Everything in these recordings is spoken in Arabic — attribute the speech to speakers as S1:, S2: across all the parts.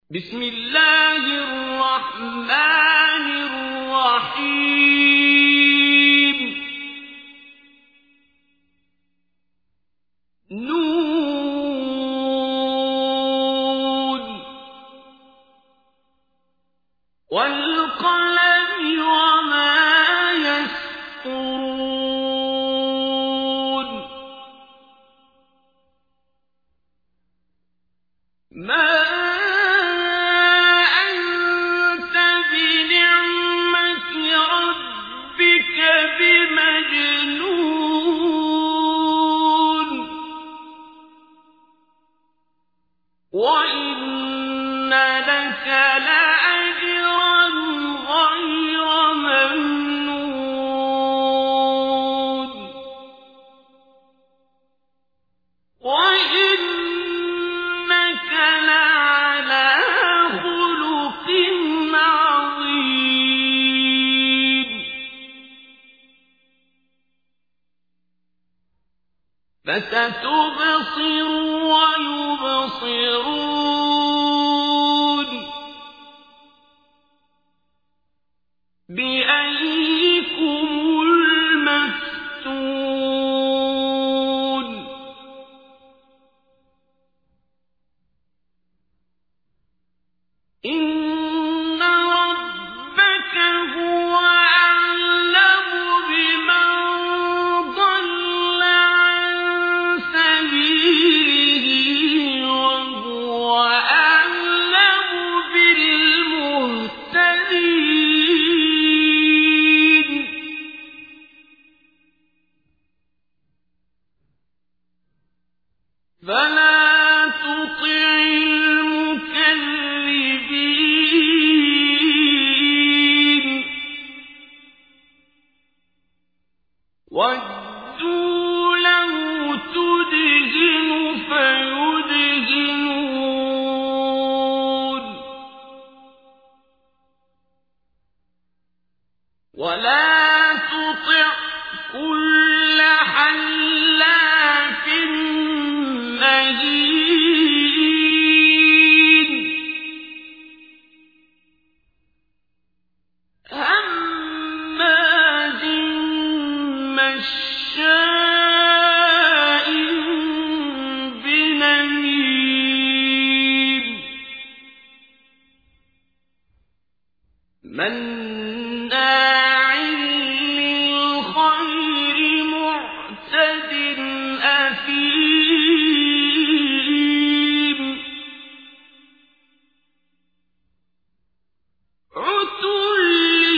S1: بسم الله الرحمن الرحيم نون والقلم وما يسطرون ما أنت بنعمة ربك بمجنون وإن لك لأجرا غير ممنون وإنك لعلى خلق عظيم فستبصر ويبصرون بأيكم المفتون إن ربك هو أعلم بمن ضل عن سبيله وهو أعلم بالمهتدين فلا تطع المكذبين ودوا لو تدهن فيدهنون ولا تطع كل حلاف مهين هماز مشاء بنميم مناع للخير معتد أثيم عتل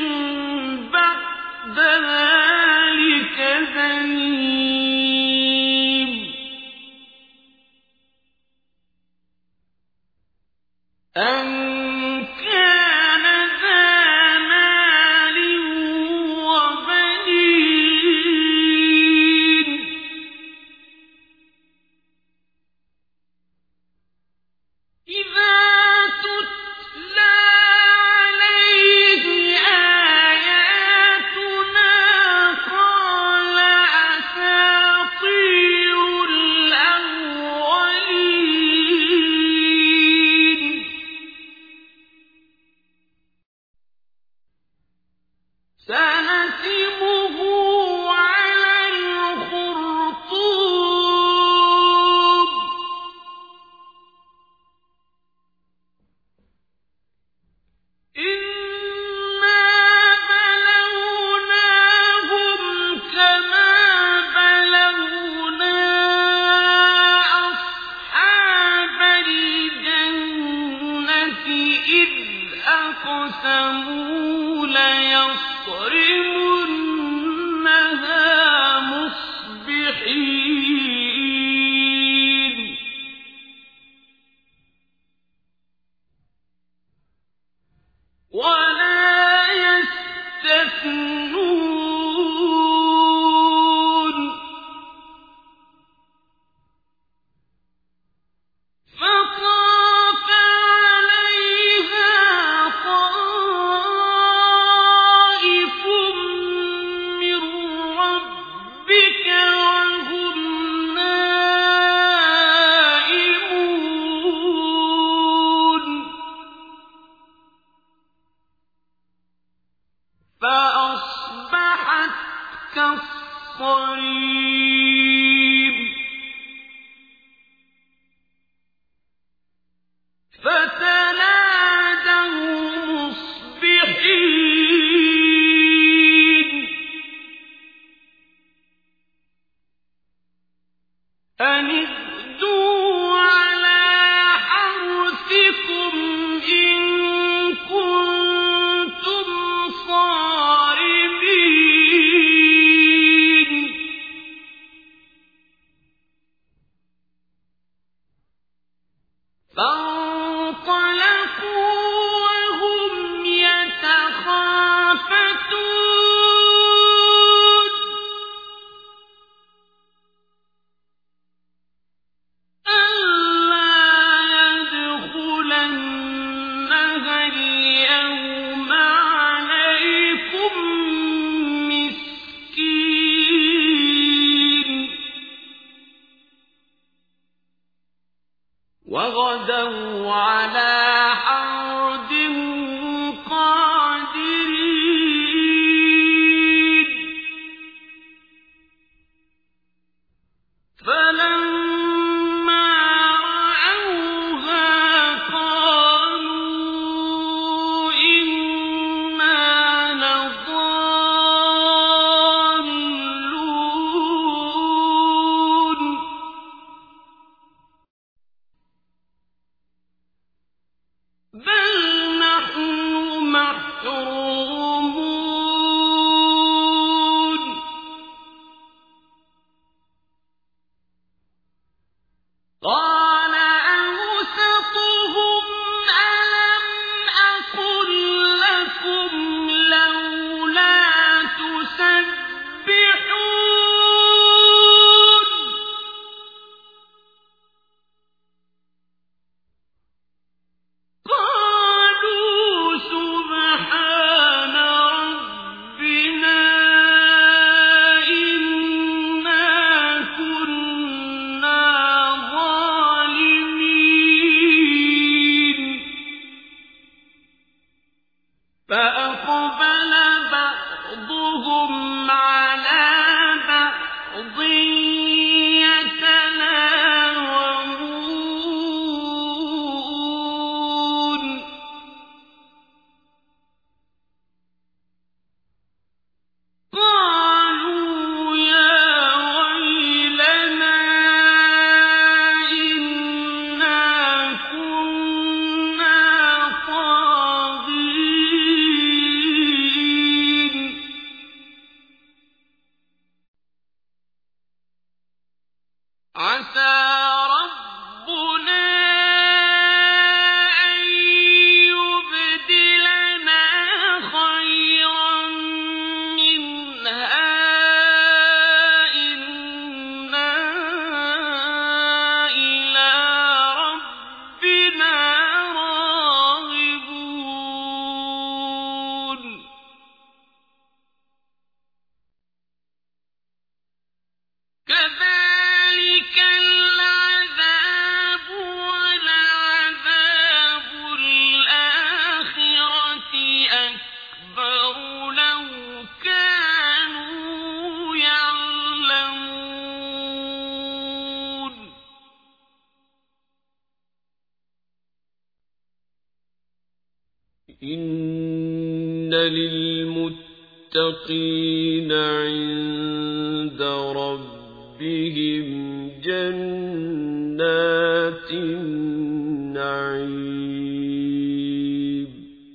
S1: بعد ذلك زنيم أن كان ذا مال وبنين إذا تتلى عليه آياتنا قال أساطير الأولين سنسمه على الخرطوم إنا بلوناهم كما بلونا أصحاب الجنة إذ أقسموا ليصرمنها مصبحين ولا يستثنون فطاف عليها طائف اليوم عليكم مسكين وغدوا على حرد قادرين فلما رأوها قالوا إنا لضالون بل نحن محرومون قال أوسطهم ألم أقل لكم لولا تسبحون قالوا سبحان ربنا إنا كنا ظالمين فأقبل بعضهم على بعض يتلاومون قالوا يا ويلنا إنا كنا طاغين عسى ربنا أن يبدلنا خيرا منها إنا إلى ربنا راغبون كذلك العذاب ولعذاب الآخرة أكبر لو كانوا يعلمون إن للمتقين عند ربهم جنات النعيم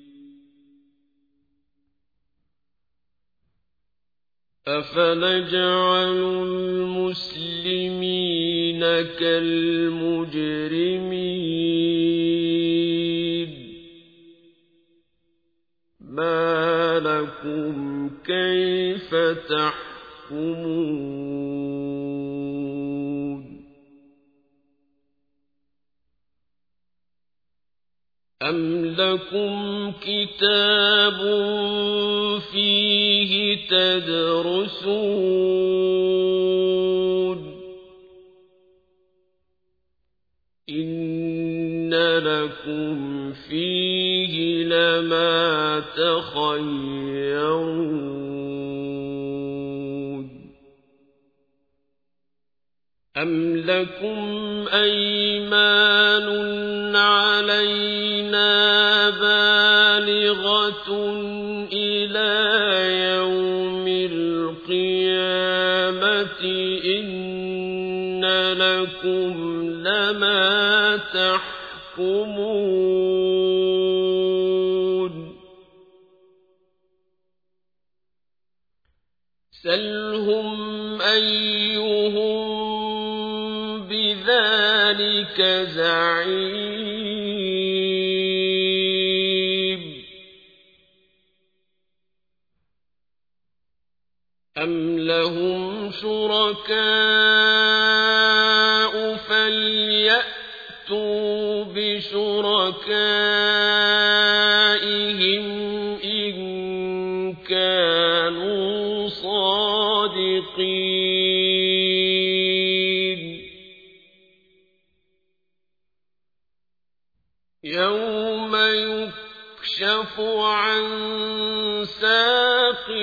S1: أفنجعل المسلمين كالمجرمين ما لكم كيف تحكمون أم لكم كتاب فيه تدرسون إن لكم فيه لما تخيرون أم لكم أيمان علينا بالغة إلى يوم القيامة إن لكم لما تحكمون سلهم أيهم بذلك زعيم أم لهم شركاء فليأتوا بشركائهم إن كانوا صادقين يوم يكشف عن ساق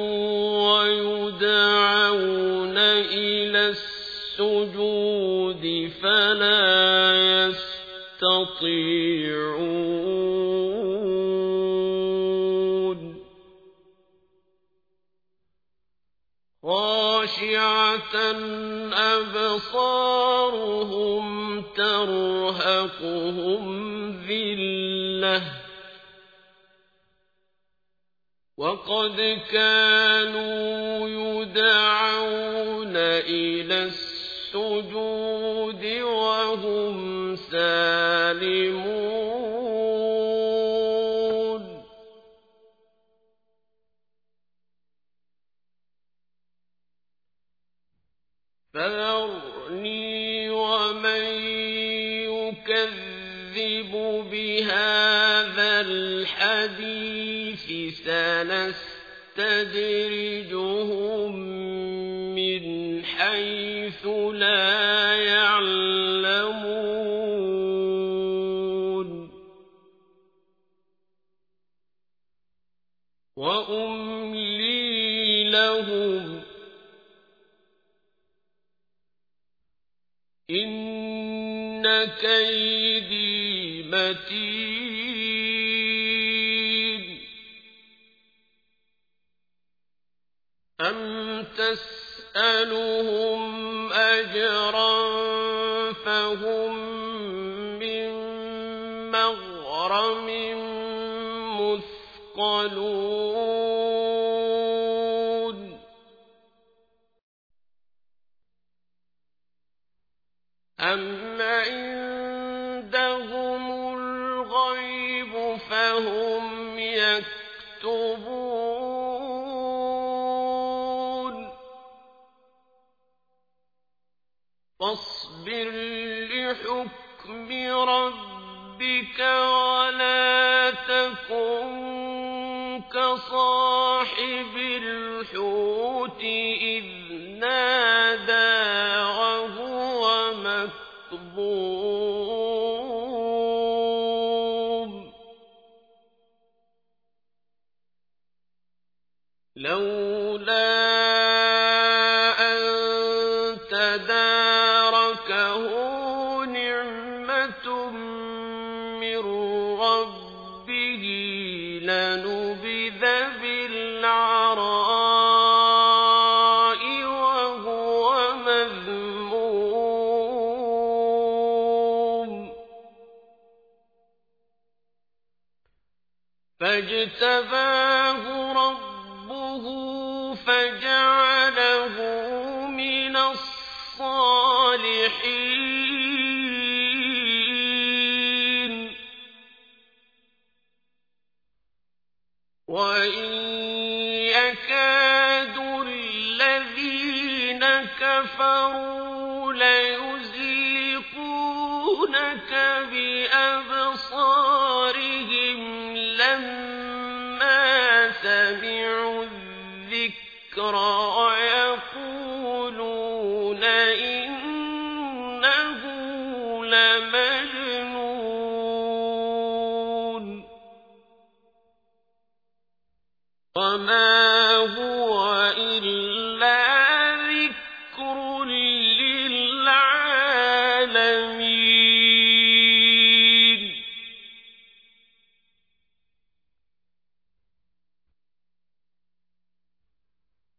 S1: ويدعون إلى السجود فلا يستطيعون خاشعة أبصارهم ترهقهم ذلة وقد كانوا يدعون إلى السجود وهم سالمون فذرني ومن يكذب بهذا الحديث سنستدرجهم من حيث لا يعلمون وأملي لهم إن كيدي متين أم تسألهم أجرا فهم من مغرم مثقلون أم عندهم الغيب فهم يكتبون فاصبر لحكم ربك ولا تكن كصاحب الحوت إذ نادى وهو مكظوم لولا أن تداركه نعمة من ربه لنبذ بالعراء وهو مذموم فاجتباه ربه فجعله من الصالحين وإن يكاد الذين كفروا ليزلقونك بأبصارهم لما سمعوا الذكر ويقولون إنه لمجنون وما هو